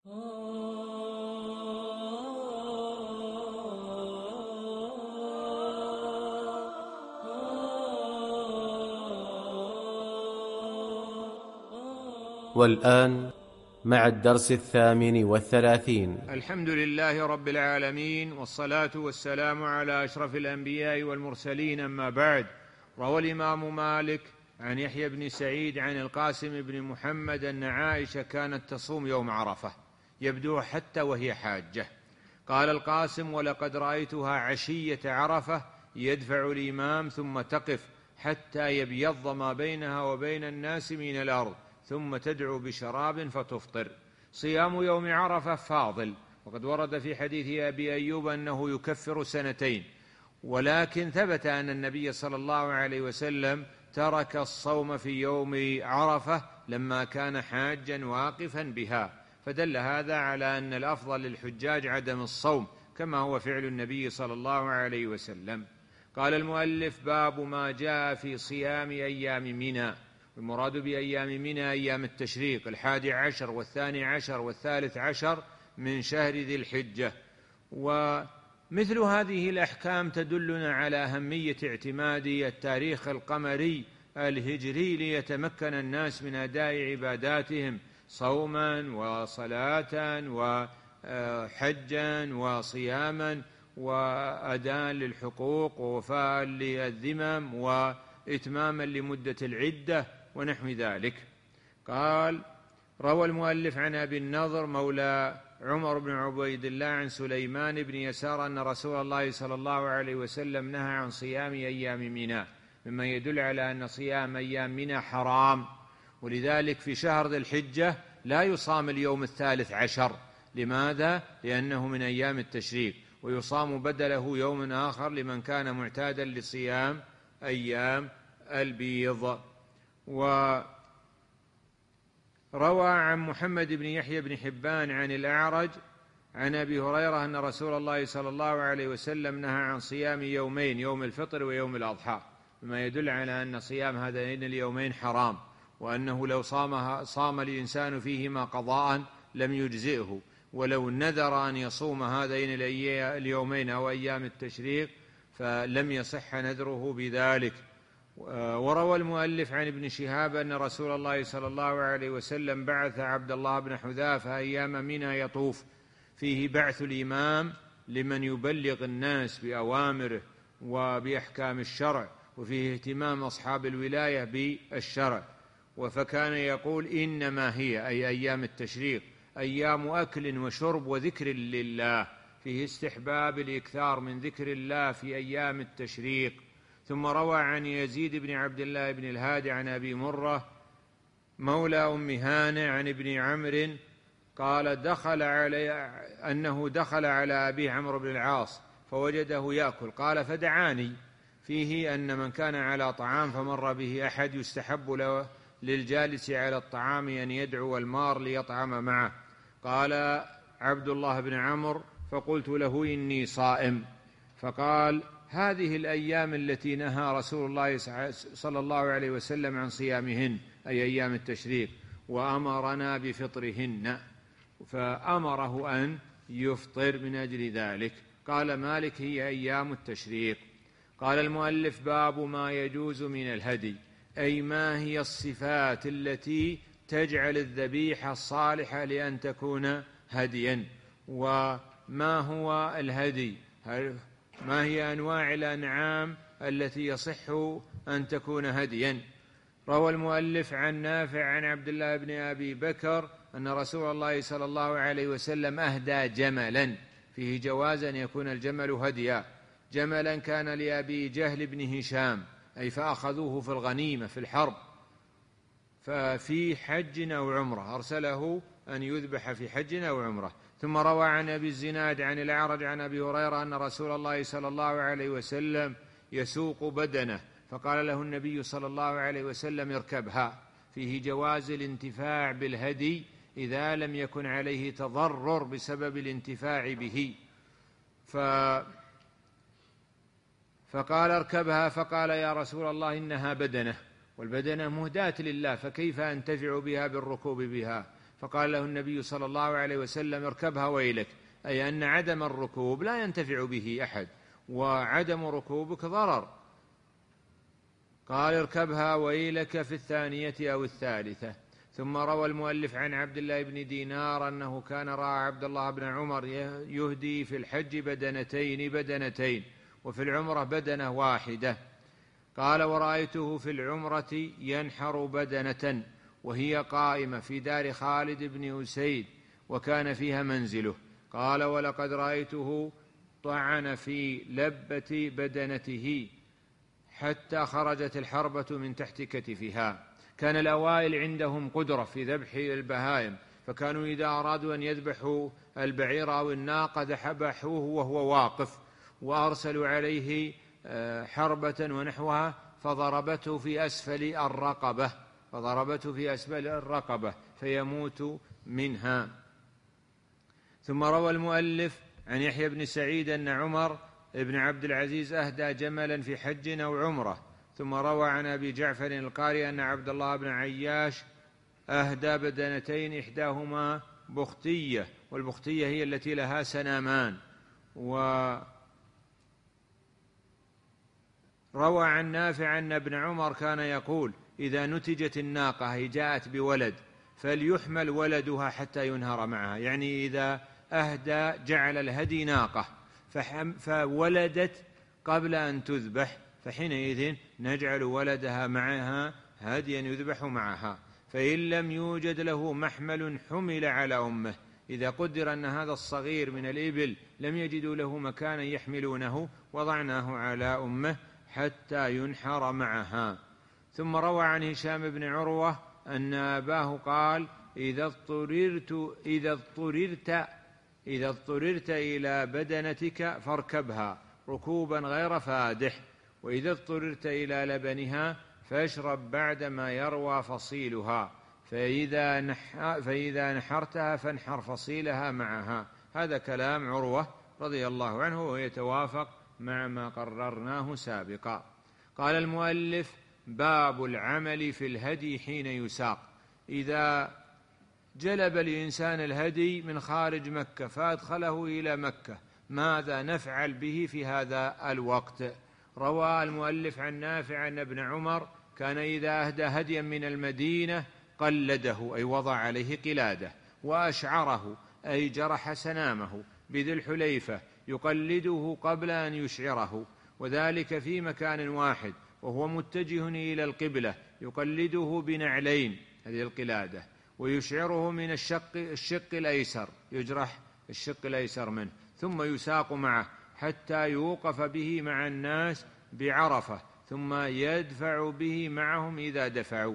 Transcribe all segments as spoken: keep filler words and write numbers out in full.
والآن مع الدرس الثامن والثلاثين. الحمد لله رب العالمين، والصلاة والسلام على أشرف الأنبياء والمرسلين، أما بعد. روى الإمام مالك عن يحيى بن سعيد عن القاسم بن محمد أن عائشة كانت تصوم يوم عرفة يبدو حتى وهي حاجة. قال القاسم: ولقد رأيتها عشية عرفة يدفع الإمام ثم تقف حتى يبيض ما بينها وبين الناس من الأرض، ثم تدعو بشراب فتفطر. صيام يوم عرفة فاضل، وقد ورد في حديث أبي أيوب أنه يكفر سنتين، ولكن ثبت أن النبي صلى الله عليه وسلم ترك الصوم في يوم عرفة لما كان حاجا واقفا بها، فدل هذا على أن الأفضل للحجاج عدم الصوم كما هو فعل النبي صلى الله عليه وسلم. قال المؤلف: باب ما جاء في صيام أيام منى. المراد بأيام منى أيام التشريق، الحادي عشر والثاني عشر والثالث عشر من شهر ذي الحجة. ومثل هذه الأحكام تدلنا على أهمية اعتماد التاريخ القمري الهجري ليتمكن الناس من أداء عباداتهم صوما وصلاة وحجا وصياما وأداء للحقوق ووفاء للذمم وإتماما لمدة العدة ونحو ذلك. قال: روى المؤلف عن أبي النضر مولى عمر بن عبيد الله عن سليمان بن يسار أن رسول الله صلى الله عليه وسلم نهى عن صيام أيام منى، مما يدل على أن صيام أيام منى حرام، ولذلك في شهر ذي الحجة لا يصام اليوم الثالث عشر. لماذا؟ لأنه من أيام التشريق، ويصام بدله يوم آخر لمن كان معتادا لصيام أيام البيض. وروى عن محمد بن يحيى بن حبان عن الأعرج عن أبي هريرة أن رسول الله صلى الله عليه وسلم نهى عن صيام يومين، يوم الفطر ويوم الأضحى، مما يدل على أن صيام هذين اليومين حرام، وأنه لو صام, صام الإنسان فيهما قضاء لم يجزئه، ولو نذر أن يصوم هذين اليومين أو أيام التشريق فلم يصح نذره بذلك. وروى المؤلف عن ابن شهاب أن رسول الله صلى الله عليه وسلم بعث عبد الله بن حذافة أيام منى يطوف، فيه بعث الإمام لمن يبلغ الناس بأوامره وبأحكام الشرع، وفيه اهتمام أصحاب الولاية بالشرع. فكان يقول: إنما هي أي أيام التشريق أيام أكل وشرب وذكر لله، فيه استحباب الإكثار من ذكر الله في أيام التشريق. ثم روى عن يزيد بن عبد الله بن الهادي عن أبي مرة مولى أم هانئ عن ابن عمرو قال دخل علي أنه دخل على أبي عمرو بن العاص فوجده يأكل، قال فدعاني، فيه أن من كان على طعام فمر به أحد يستحب له للجالس على الطعام أن يدعو المار ليطعم معه. قال عبد الله بن عمرو: فقلت له إني صائم، فقال: هذه الأيام التي نهى رسول الله صلى الله عليه وسلم عن صيامهن، أي أيام التشريق، وأمرنا بفطرهن، فأمره أن يفطر من أجل ذلك. قال مالك: هي أيام التشريق. قال المؤلف: باب ما يجوز من الهدي، أي ما هي الصفات التي تجعل الذبيحة صالحة لأن تكون هديا، وما هو الهدي، ما هي أنواع الأنعام التي يصح أن تكون هديا. روى المؤلف عن نافع عن عبد الله بن أبي بكر أن رسول الله صلى الله عليه وسلم أهدى جملا، فيه جواز أن يكون الجمل هديا. جملا كان لأبي جهل بن هشام، أي فأخذوه في الغنيمة في الحرب، ففي حج أو عمرة أرسله أن يذبح في حج أو عمرة. ثم روى عن أبي الزناد عن الأعرج عن أبي هريرة أن رسول الله صلى الله عليه وسلم يسوق بدنه، فقال له النبي صلى الله عليه وسلم: اركبها، فيه جواز الانتفاع بالهدي إذا لم يكن عليه تضرر بسبب الانتفاع به. ف فقال: اركبها، فقال: يا رسول الله إنها بدنة، والبدنة مهداة لله، فكيف أنتفع بها بالركوب بها؟ فقال له النبي صلى الله عليه وسلم اركبها ويلك، أي أن عدم الركوب لا ينتفع به أحد، وعدم ركوبك ضرر. قال اركبها ويلك في الثانية أو الثالثة. ثم روى المؤلف عن عبد الله بن دينار أنه كان رأى عبد الله بن عمر يهدي في الحج بدنتين بدنتين وفي العمرة بدنة واحدة. قال ورأيته في العمرة ينحر بدنة وهي قائمة في دار خالد بن أسيد وكان فيها منزله. قال ولقد رأيته طعن في لبة بدنته حتى خرجت الحربة من تحت كتفها. كان الأوائل عندهم قدرة في ذبح البهائم، فكانوا إذا أرادوا أن يذبحوا البعير أو الناقة ذبحوه وهو واقف، وأرسلوا عليه حربة ونحوها فضربته في أسفل الرقبة فضربته في أسفل الرقبة فيموت منها. ثم روى المؤلف عن يحيى بن سعيد أن عمر ابن عبد العزيز أهدى جملا في حج أو عمرة. ثم روى عن أبي جعفر القاري أن عبد الله بن عياش أهدى بدنتين إحداهما بختية، والبختية هي التي لها سنامان. وروى عن نافع أن ابن عمر كان يقول إذا نتجت الناقة هي جاءت بولد فليحمل ولدها حتى ينهر معها، يعني إذا أهدى جعل الهدي ناقة فولدت قبل أن تذبح فحينئذ نجعل ولدها معها هديا يذبح معها. فإن لم يوجد له محمل حمل على أمه، إذا قدر أن هذا الصغير من الإبل لم يجدوا له مكانا يحملونه وضعناه على أمه حتى ينحر معها. ثم روى عن هشام بن عروة أن أباه قال إذا اضطررت إذا اضطررت إذا اضطررت إلى بدنتك فاركبها ركوبا غير فادح، وإذا اضطررت إلى لبنها فاشرب بعدما يروى فصيلها، فإذا, نح... فإذا نحرتها فانحر فصيلها معها. هذا كلام عروة رضي الله عنه ويتوافق مع ما قررناه سابقا. قال المؤلف باب العمل في الهدي حين يساق. إذا جلب الإنسان الهدي من خارج مكة فأدخله إلى مكة ماذا نفعل به في هذا الوقت؟ روى المؤلف عن نافع أن ابن عمر كان إذا أهدى هديا من المدينة قلده، أي وضع عليه قلاده، وأشعره أي جرح سنامه بذي الحليفة يقلده قبل أن يشعره، وذلك في مكان واحد وهو متجه إلى القبلة، يقلده بنعلين هذه القلادة، ويشعره من الشق, الشق الأيسر، يجرح الشق الأيسر منه، ثم يساق معه حتى يوقف به مع الناس بعرفة، ثم يدفع به معهم إذا دفعوا.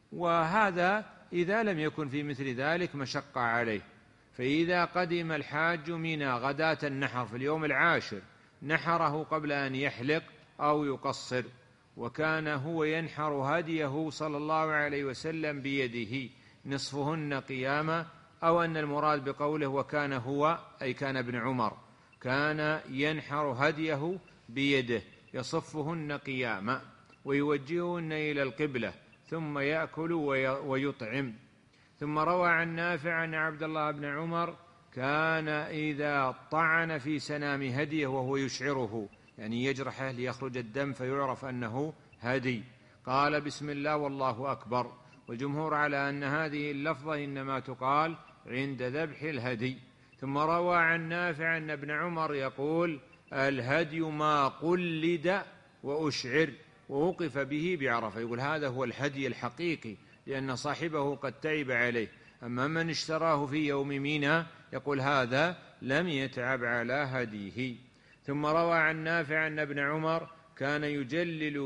وهذا إذا لم يكن في مثل ذلك مشقة عليه. فإذا قدم الحاج منى غداة النحر في اليوم العاشر نحره قبل أن يحلق أو يقصر، وكان هو ينحر هديه صلى الله عليه وسلم بيده نصفهن قياما، أو أن المراد بقوله وكان هو أي كان ابن عمر كان ينحر هديه بيده يصفهن قياما ويوجههن إلى القبلة ثم يأكل ويطعم. ثم روى عن نافع أن عبد الله بن عمر كان إذا طعن في سنام هديه وهو يشعره، يعني يجرحه ليخرج الدم فيعرف أنه هدي، قال بسم الله والله أكبر. والجمهور على أن هذه اللفظة إنما تقال عند ذبح الهدي. ثم روى عن نافع أن ابن عمر يقول الهدي ما قلد وأشعر ووقف به بعرفة، يقول هذا هو الهدي الحقيقي لأن صاحبه قد تعب عليه. أما من اشتراه في يوم مينا يقول هذا لم يتعب على هديه. ثم روى عن نافع أن ابن عمر كان يجلل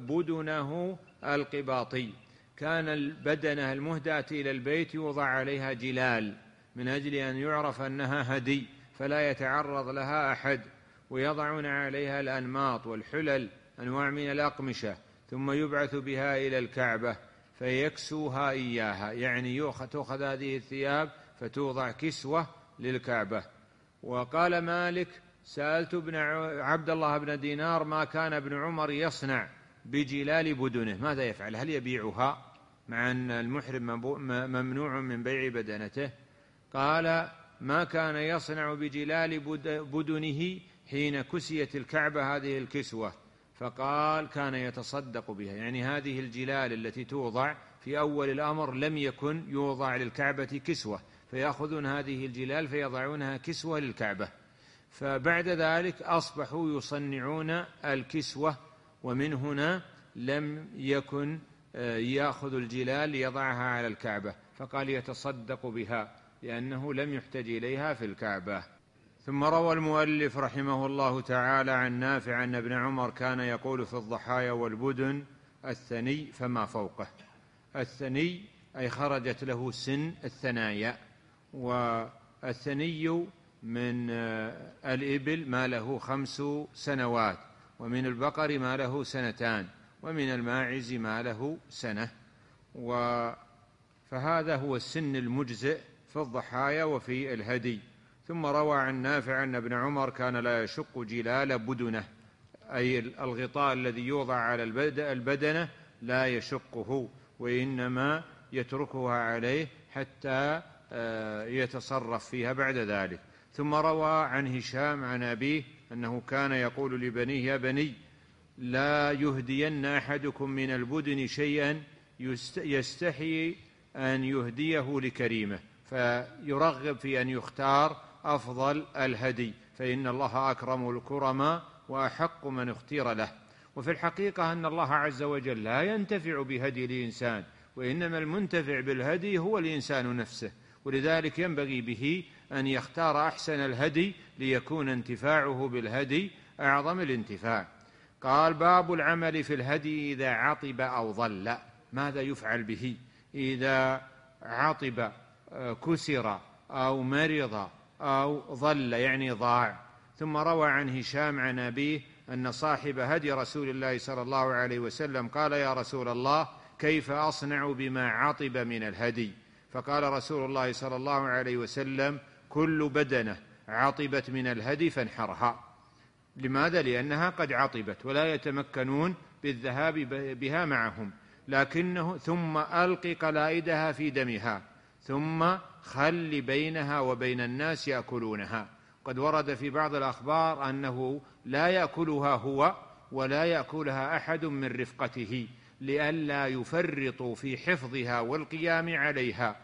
بدنه القباطي، كان البدنة المهداة إلى البيت يوضع عليها جلال من أجل أن يعرف أنها هدي فلا يتعرض لها أحد، ويضعون عليها الأنماط والحلل أنواع من الأقمشة، ثم يبعث بها إلى الكعبة فيكسوها إياها، يعني تأخذ هذه الثياب فتوضع كسوة للكعبة. وقال مالك سألت ابن عبد الله بن دينار ما كان ابن عمر يصنع بجلال بدنه، ماذا يفعل؟ هل يبيعها مع أن المحرم ممنوع من بيع بدنته؟ قال: ما كان يصنع بجلال بدنه حين كسيت الكعبة هذه الكسوة، فقال: كان يتصدق بها، يعني هذه الجلال التي توضع في أول الأمر لم يكن يوضع للكعبة كسوة، فيأخذون هذه الجلال فيضعونها كسوة للكعبة، فبعد ذلك أصبحوا يصنعون الكسوة، ومن هنا لم يكن يأخذ الجلال ليضعها على الكعبة، فقال يتصدق بها لأنه لم يحتج إليها في الكعبة. ثم روى المؤلف رحمه الله تعالى عن نافع أن ابن عمر كان يقول في الضحايا والبدن: الثني فما فوقه. الثني أي خرجت له سن الثنايا، والثني من الإبل ما له خمس سنوات، ومن البقر ما له سنتان، ومن الماعز ما له سنة، فهذا هو السن المجزئ في الضحايا وفي الهدي. ثم روى عن نافع أن ابن عمر كان لا يشق جلال بدنه، أي الغطاء الذي يوضع على البدنة لا يشقه، وإنما يتركها عليه حتى يتصرف فيها بعد ذلك. ثم روى عن هشام عن أبيه أنه كان يقول لبنيه: يا بني، لا يهدين أحدكم من البدن شيئا يستحي أن يهديه لكريمه، فيرغب في أن يختار أفضل الهدي، فإن الله أكرم الكرماء وأحق من اختير له. وفي الحقيقة أن الله عز وجل لا ينتفع بهدي الإنسان، وإنما المنتفع بالهدي هو الإنسان نفسه، ولذلك ينبغي به أن يختار أحسن الهدي ليكون انتفاعه بالهدي أعظم الانتفاع. قال: باب العمل في الهدي إذا عطب أو ضل. ماذا يفعل به إذا عطب، كسر أو مرض أو ضل يعني ضاع؟ ثم روى عن هشام عن أبيه أن صاحب هدي رسول الله صلى الله عليه وسلم قال: يا رسول الله، كيف أصنع بما عطب من الهدي؟ فقال رسول الله صلى الله عليه وسلم: كل بدنة عطبت من الهدي فانحرها. لماذا؟ لأنها قد عطبت ولا يتمكنون بالذهاب بها معهم، لكنه ثم ألق قلائدها في دمها، ثم خل بينها وبين الناس يأكلونها. قد ورد في بعض الأخبار أنه لا يأكلها هو ولا يأكلها أحد من رفقته، لئلا يفرطوا في حفظها والقيام عليها،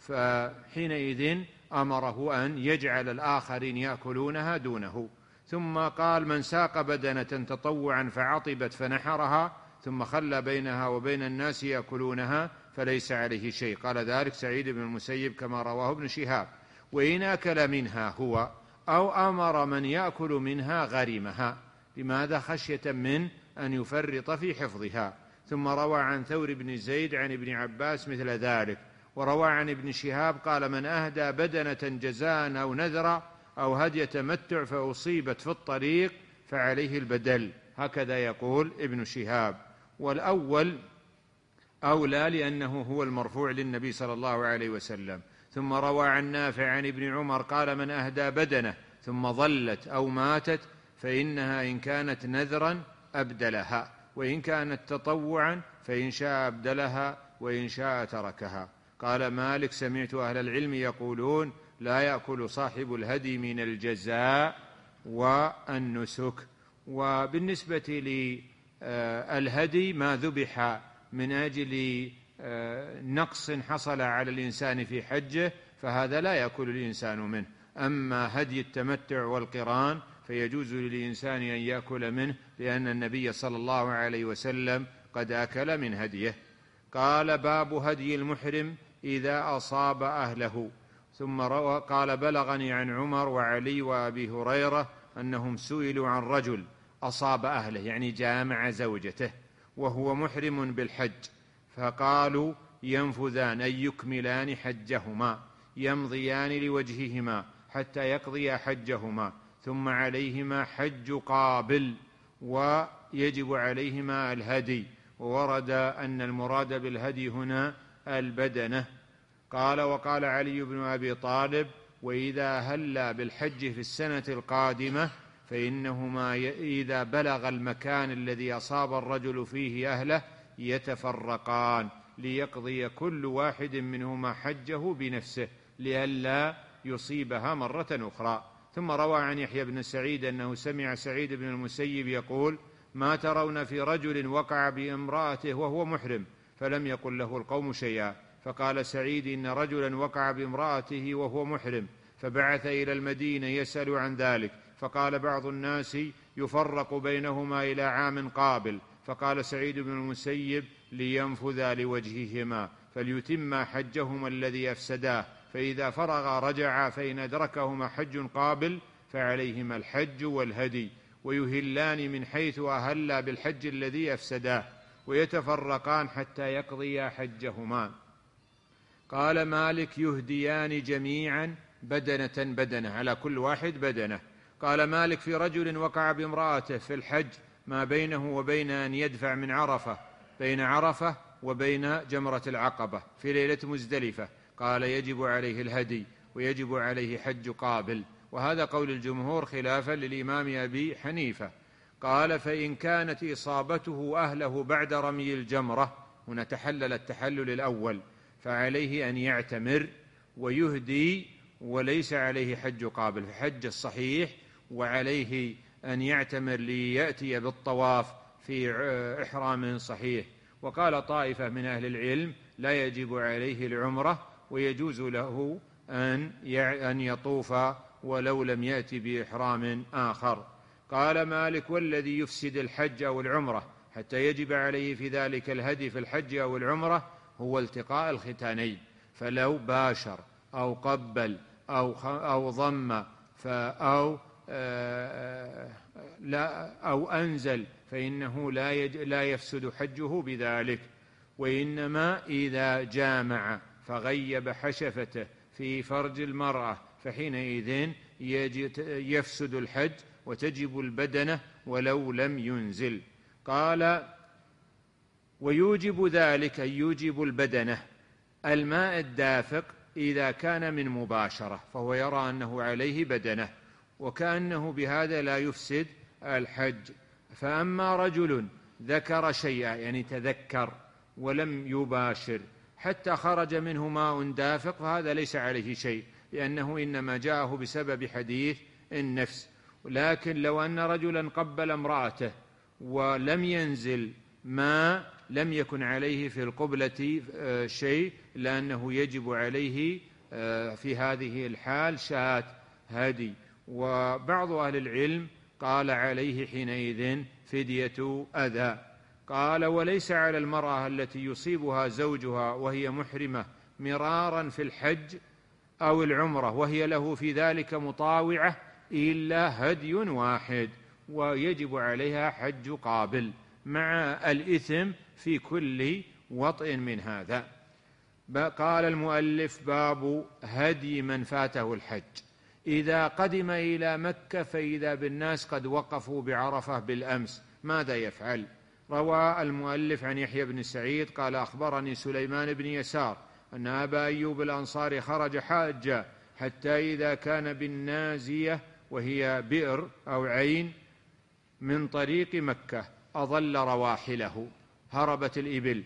فحينئذ أمره أن يجعل الآخرين يأكلونها دونه. ثم قال: من ساق بدنة تطوعا فعطبت فنحرها ثم خلى بينها وبين الناس يأكلونها فليس عليه شيء. قال ذلك سعيد بن المسيب كما رواه ابن شهاب. وإن أكل منها هو أو أمر من يأكل منها غرمها. لماذا؟ خشية من أن يفرط في حفظها. ثم روى عن ثور بن زيد عن ابن عباس مثل ذلك. وروى عن ابن شهاب قال: من أهدى بدنة جزاء أو نذرا أو هدي تمتع فأصيبت في الطريق فعليه البدل. هكذا يقول ابن شهاب، والأول أولى لأنه هو المرفوع للنبي صلى الله عليه وسلم. ثم روى عن نافع عن ابن عمر قال: من أهدى بدنة ثم ظلت أو ماتت فإنها إن كانت نذرا أبدلها، وإن كانت تطوعا فإن شاء أبدلها وإن شاء تركها. قال مالك: سمعت أهل العلم يقولون: لا يأكل صاحب الهدي من الجزاء والنسك. وبالنسبة للهدي ما ذبح من أجل نقص حصل على الإنسان في حجه فهذا لا يأكل الإنسان منه. أما هدي التمتع والقران فيجوز للإنسان أن يأكل منه، لأن النبي صلى الله عليه وسلم قد أكل من هديه. قال: باب هدي المحرم إذا أصاب أهله. ثم روى قال: بلغني عن عمر وعلي وأبي هريرة أنهم سئلوا عن رجل أصاب أهله، يعني جامع زوجته وهو محرم بالحج، فقالوا: ينفذان أي يكملان حجهما، يمضيان لوجههما حتى يقضي حجهما، ثم عليهما حج قابل، ويجب عليهما الهدي. وورد أن المراد بالهدي هنا البدنة. قال: وقال علي بن أبي طالب: وإذا هلا بالحج في السنة القادمة فإنهما إذا بلغ المكان الذي أصاب الرجل فيه أهله يتفرقان، ليقضي كل واحد منهما حجه بنفسه لئلا يصيبها مرة أخرى. ثم روى عن يحيى بن سعيد أنه سمع سعيد بن المسيب يقول: ما ترون في رجل وقع بامرأته وهو محرم؟ فلم يقل له القوم شيئا. فقال سعيد: إن رجلا وقع بامرأته وهو محرم، فبعث إلى المدينة يسأل عن ذلك، فقال بعض الناس يفرق بينهما إلى عام قابل. فقال سعيد بن المسيب: لينفذا لوجههما فليتما حجهما الذي أفسداه، فإذا فرغا رجعا، فإن أدركهما حج قابل فعليهما الحج والهدي، ويهلان من حيث أهلا بالحج الذي أفسداه، ويتفرقان حتى يقضيا حجهما. قال مالك: يهديان جميعا بدنة بدنة، على كل واحد بدنة. قال مالك: في رجل وقع بامرأته في الحج ما بينه وبين أن يدفع من عرفة، بين عرفة وبين جمرة العقبة في ليلة مزدلفة، قال: يجب عليه الهدي ويجب عليه حج قابل. وهذا قول الجمهور خلافا للإمام أبي حنيفة. قال: فإن كانت إصابته أهله بعد رمي الجمرة، هنا تحلل التحلل الأول، فعليه أن يعتمر ويهدي وليس عليه حج قابل، فحج الصحيح، وعليه أن يعتمر ليأتي بالطواف في إحرام صحيح. وقال طائفة من أهل العلم: لا يجب عليه العمرة ويجوز له أن يطوف ولو لم يأتي بإحرام آخر. قال مالك: والذي يفسد الحج أو العمرة حتى يجب عليه في ذلك الهدي في الحج أو العمرة هو التقاء الختانين، فلو باشر أو قبل أو أو ضم أو لا أو أنزل فإنه لا يج لا يفسد حجه بذلك. وإنما إذا جامع فغيب حشفته في فرج المرأة فحينئذ يفسد الحج وتجب البدنة ولو لم ينزل. قال: ويوجب ذلك، أي يوجب البدنة، الماء الدافق إذا كان من مباشرة، فهو يرى أنه عليه بدنة، وكأنه بهذا لا يفسد الحج. فأما رجل ذكر شيئا، يعني تذكر ولم يباشر حتى خرج منه ماء دافق، فهذا ليس عليه شيء، لأنه إنما جاءه بسبب حديث النفس. لكن لو أن رجلا قبل امرأته ولم ينزل ماء لم يكن عليه في القبلة شيء، لأنه يجب عليه في هذه الحال شاة هدي. وبعض أهل العلم قال عليه حينئذ فدية أذى. قال: وليس على المرأة التي يصيبها زوجها وهي محرمة مرارا في الحج أو العمرة وهي له في ذلك مطاوعة إلا هدي واحد، ويجب عليها حج قابل مع الإثم في كل وطئ من هذا. قال المؤلف: باب هدي من فاته الحج. إذا قدم إلى مكة فإذا بالناس قد وقفوا بعرفة بالأمس، ماذا يفعل؟ روى المؤلف عن يحيى بن سعيد قال: أخبرني سليمان بن يسار أن أبا أيوب الأنصاري خرج حاجا حتى إذا كان بالنازية وهي بئر أو عين من طريق مكة أضل رواحله، هربت الإبل،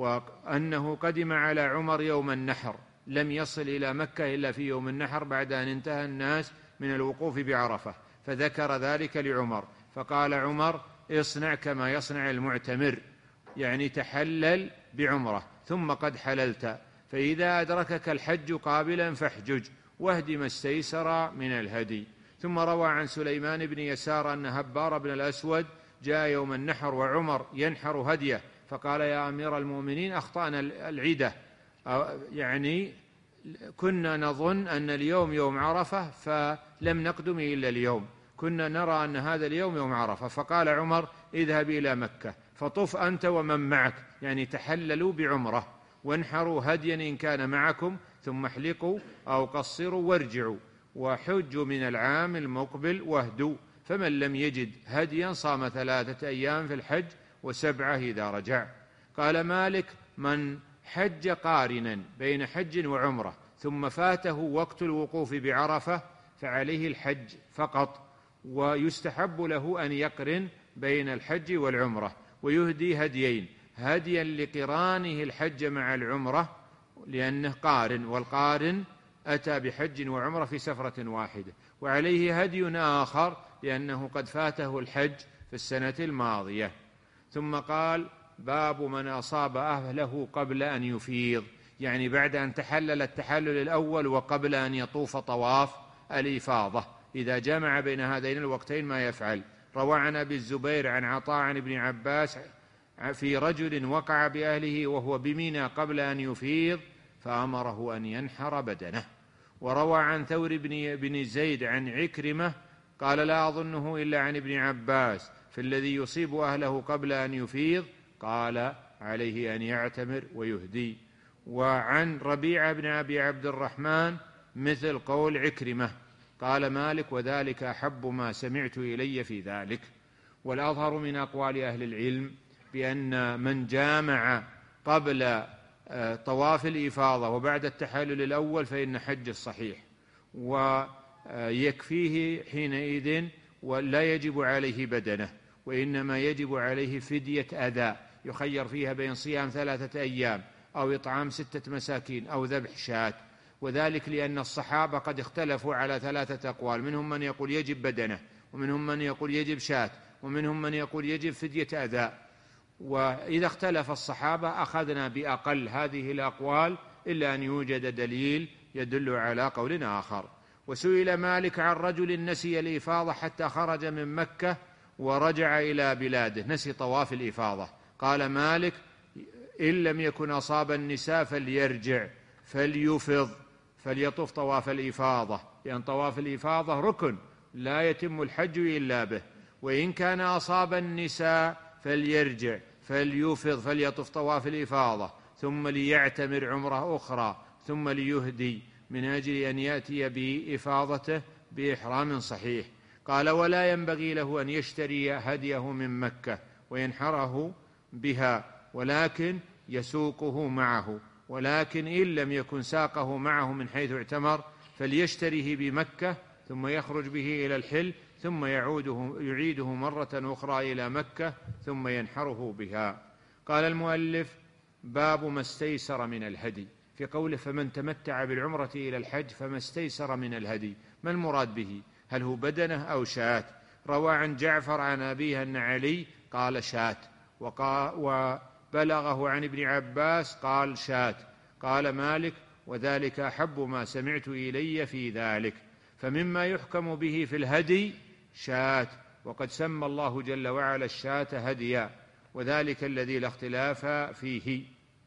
وأنه قدم على عمر يوم النحر، لم يصل إلى مكة إلا في يوم النحر بعد أن انتهى الناس من الوقوف بعرفة، فذكر ذلك لعمر، فقال عمر: اصنع كما يصنع المعتمر، يعني تحلل بعمرة ثم قد حللت، فإذا أدركك الحج قابلا فاحجج واهد ما استيسر من الهدي. ثم روى عن سليمان بن يسار أن هبار بن الأسود جاء يوم النحر وعمر ينحر هديه، فقال: يا أمير المؤمنين، أخطأنا العدة، يعني كنا نظن أن اليوم يوم عرفة فلم نقدم إلا اليوم، كنا نرى أن هذا اليوم يوم عرفة. فقال عمر: اذهب إلى مكة فطف أنت ومن معك، يعني تحللوا بعمرة، وانحروا هديا إن كان معكم، ثم احلقوا أو قصروا وارجعوا، وحجوا من العام المقبل واهدوا، فمن لم يجد هديا صام ثلاثة أيام في الحج وسبعة إذا رجع. قال مالك: من حج قارنا بين حج وعمرة ثم فاته وقت الوقوف بعرفة فعليه الحج فقط، ويستحب له أن يقرن بين الحج والعمرة ويهدي هديين، هديا لقرانه الحج مع العمرة، لأنه قارن، والقارن أتى بحج وعمرة في سفرة واحدة، وعليه هدي آخر لأنه قد فاته الحج في السنة الماضية. ثم قال: باب من أصاب أهله قبل أن يفيض، يعني بعد أن تحلل التحلل الأول وقبل أن يطوف طواف الإفاضة، إذا جمع بين هذين الوقتين ما يفعل. روى عن أبي الزبير عن عطاء عن ابن عباس في رجل وقع بأهله وهو بمنى قبل أن يفيض فأمره أن ينحر بدنه. وروى عن ثور بن زيد عن عكرمة قال: لا أظنه إلا عن ابن عباس في الذي يصيب أهله قبل أن يفيض، قال: عليه أن يعتمر ويهدي. وعن ربيعة بن أبي عبد الرحمن مثل قول عكرمة. قال مالك: وذلك أحب ما سمعت إلي في ذلك. والأظهر من أقوال أهل العلم بأن من جامع قبل طواف الإفاضة وبعد التحلل الأول فإن حج الصحيح، ويكفيه حينئذ ولا يجب عليه بدنه، وإنما يجب عليه فدية أداء يخير فيها بين صيام ثلاثة أيام أو إطعام ستة مساكين أو ذبح شاة. وذلك لأن الصحابة قد اختلفوا على ثلاثة أقوال، منهم من يقول يجب بدنه، ومنهم من يقول يجب شاة، ومنهم من يقول يجب فدية أداء. وإذا اختلف الصحابة أخذنا بأقل هذه الأقوال إلا أن يوجد دليل يدل على قول آخر. وسئل مالك عن رجل نسي الإفاضة حتى خرج من مكة ورجع إلى بلاده، نسي طواف الإفاضة. قال مالك: إن لم يكن أصاب النساء فليرجع فليفض فليطوف طواف الإفاضة، لأن طواف الإفاضة ركن لا يتم الحج إلا به. وإن كان أصاب النساء فليرجع فليفض فليطوف طواف الإفاضة ثم ليعتمر عمرة أخرى ثم ليهدي من أجل أن يأتي بإفاضته بإحرام صحيح. قال: ولا ينبغي له أن يشتري هديه من مكة وينحره بها، ولكن يسوقه معه، ولكن إن لم يكن ساقه معه من حيث اعتمر فليشتريه بمكة ثم يخرج به إلى الحل ثم يعوده يعيده مرة أخرى إلى مكة ثم ينحره بها. قال المؤلف: باب ما استيسر من الهدي، في قوله فمن تمتع بالعمرة إلى الحج فما استيسر من الهدي، ما المراد به؟ هل هو بدنه أو شاة؟ روى عن جعفر عن أبيه أن علي قال شاة، وبلغه عن ابن عباس قال شاة. قال مالك: وذلك أحب ما سمعت إلي في ذلك. فمما يحكم به في الهدي شاة، وقد سمى الله جل وعلا الشاة هديا، وذلك الذي لا اختلاف فيه.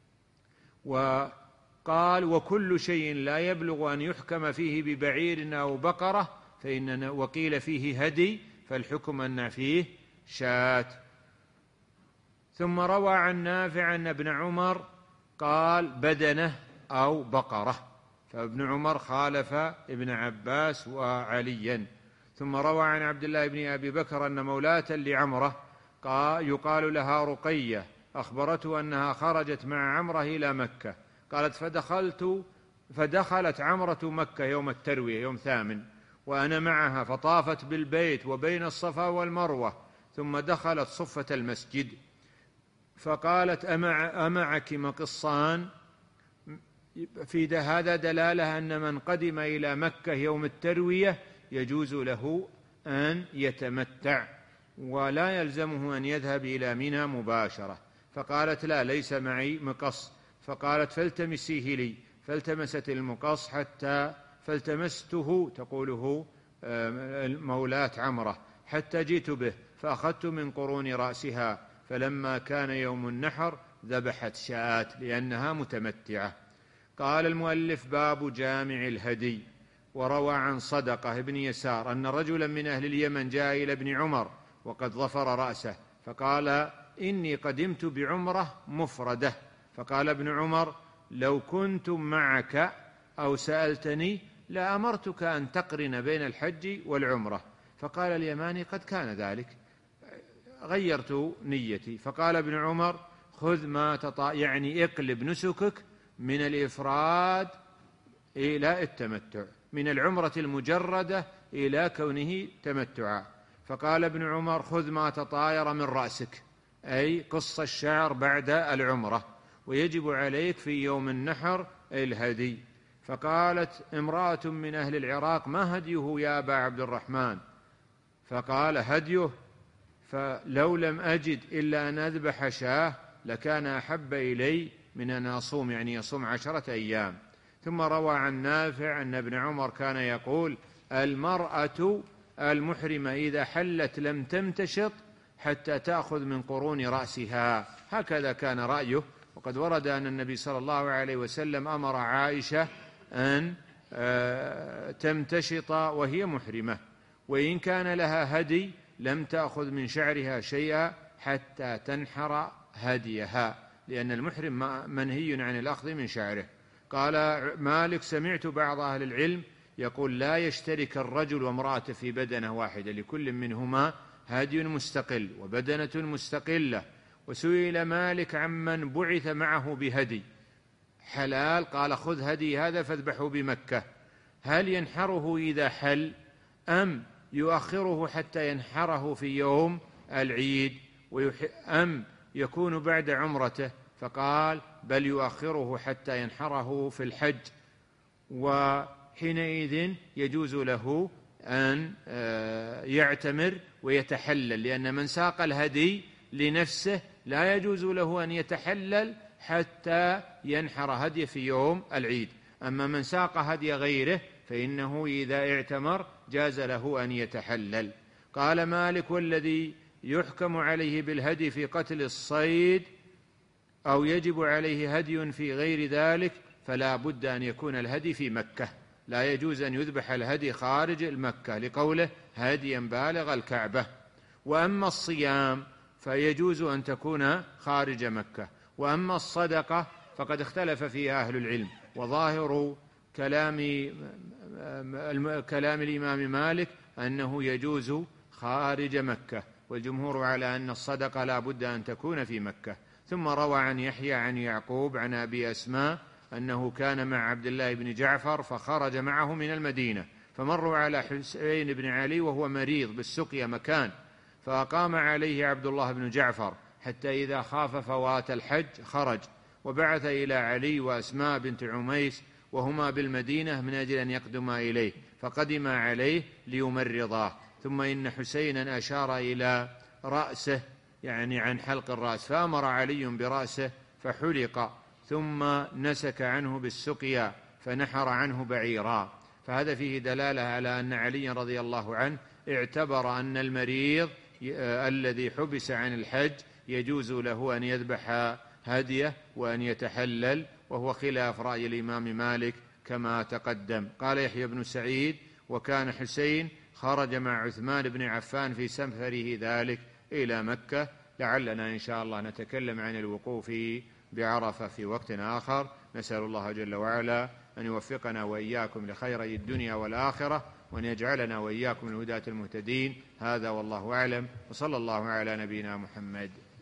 وقال: وكل شيء لا يبلغ أن يحكم فيه ببعير أو بقرة فإن وقيل فيه هدي فالحكم أن فيه شاة. ثم روى عن نافع أن ابن عمر قال بدنه أو بقرة، فابن عمر خالف ابن عباس وعليا. ثم روى عن عبد الله بن أبي بكر أن مولاة لعمرة يقال لها رقية أخبرته أنها خرجت مع عمرة إلى مكة، قالت: فدخلت فدخلت عمرة مكة يوم التروية يوم ثامن وأنا معها، فطافت بالبيت وبين الصفا والمروة، ثم دخلت صفة المسجد فقالت: أمع أمعك مقصان؟ في هذا دلالة أن من قدم إلى مكة يوم التروية يجوز له أن يتمتع ولا يلزمه أن يذهب إلى منى مباشرة. فقالت: لا، ليس معي مقص. فقالت: فالتمسيه لي. فالتمست المقص حتى فالتمسته تقوله مولاة عمرة حتى جئت به فأخذت من قرون رأسها، فلما كان يوم النحر ذبحت شاة لأنها متمتعة. قال المؤلف: باب جامع الهدي. وروى عن صدقة بن يسار أن رجلا من أهل اليمن جاء إلى ابن عمر وقد ظفر رأسه فقال: إني قدمت بعمرة مفردة. فقال ابن عمر: لو كنت معك أو سألتني لأمرتك أن تقرن بين الحج والعمرة. فقال اليماني: قد كان ذلك، غيرت نيتي. فقال ابن عمر: خذ ما تطا يعني اقلب نسكك من الإفراد إلى التمتع، من العمرة المجردة إلى كونه تمتعا. فقال ابن عمر: خذ ما تطاير من رأسك، أي قص الشعر بعد العمرة، ويجب عليك في يوم النحر الهدي. فقالت امرأة من أهل العراق: ما هديه يا أبا عبد الرحمن؟ فقال: هديه فلو لم أجد إلا أن أذبح شاه لكان أحب إلي من أن أصوم، يعني يصوم عشرة أيام. ثم روى عن نافع أن ابن عمر كان يقول: المرأة المحرمة إذا حلت لم تمتشط حتى تأخذ من قرون رأسها. هكذا كان رأيه. وقد ورد أن النبي صلى الله عليه وسلم أمر عائشة أن تمتشط وهي محرمة، وإن كان لها هدي لم تأخذ من شعرها شيئا حتى تنحر هديها، لأن المحرم منهي عن الأخذ من شعره. قال مالك: سمعت بعض أهل العلم يقول: لا يشترك الرجل وامرأة في بدنة واحدة، لكل منهما هدي مستقل وبدنة مستقلة. وسئل مالك عمن بعث معه بهدي حلال، قال: خذ هدي هذا فاذبحه بمكة. هل ينحره إذا حل أم يؤخره حتى ينحره في يوم العيد أم يكون بعد عمرته؟ فقال: بل يؤخره حتى ينحره في الحج، وحينئذ يجوز له أن يعتمر ويتحلل، لأن من ساق الهدي لنفسه لا يجوز له أن يتحلل حتى ينحر هدي في يوم العيد. أما من ساق هدي غيره فإنه إذا اعتمر جاز له أن يتحلل. قال مالك: والذي يحكم عليه بالهدي في قتل الصيد أو يجب عليه هدي في غير ذلك فلا بد أن يكون الهدي في مكة، لا يجوز أن يذبح الهدي خارج المكة، لقوله: هديا بالغ الكعبة. وأما الصيام فيجوز أن تكون خارج مكة. وأما الصدقة فقد اختلف فيها أهل العلم، وظاهر كلام كلام الإمام مالك أنه يجوز خارج مكة، والجمهور على أن الصدقة لا بد أن تكون في مكة. ثم روى عن يحيى عن يعقوب عن أبي أسماء أنه كان مع عبد الله بن جعفر فخرج معه من المدينة، فمروا على حسين بن علي وهو مريض بالسقيا مكان، فأقام عليه عبد الله بن جعفر حتى إذا خاف فوات الحج خرج، وبعث إلى علي وأسماء بنت عميس وهما بالمدينة من أجل أن يقدما إليه، فقدم عليه ليمرضاه. ثم إن حسينا أشار إلى رأسه، يعني عن حلق الرأس، فأمر علي برأسه فحلق، ثم نسك عنه بالسقيا فنحر عنه بعيرا. فهذا فيه دلالة على أن علي رضي الله عنه اعتبر أن المريض الذي حبس عن الحج يجوز له أن يذبح هديه وأن يتحلل، وهو خلاف رأي الإمام مالك كما تقدم. قال يحيى بن سعيد: وكان حسين خرج مع عثمان بن عفان في سفره ذلك إلى مكة. لعلنا إن شاء الله نتكلم عن الوقوف بعرفة في وقت آخر. نسأل الله جل وعلا أن يوفقنا وإياكم لخيري الدنيا والآخرة، وأن يجعلنا وإياكم من الهداة المهتدين. هذا والله أعلم، وصلى الله على نبينا محمد.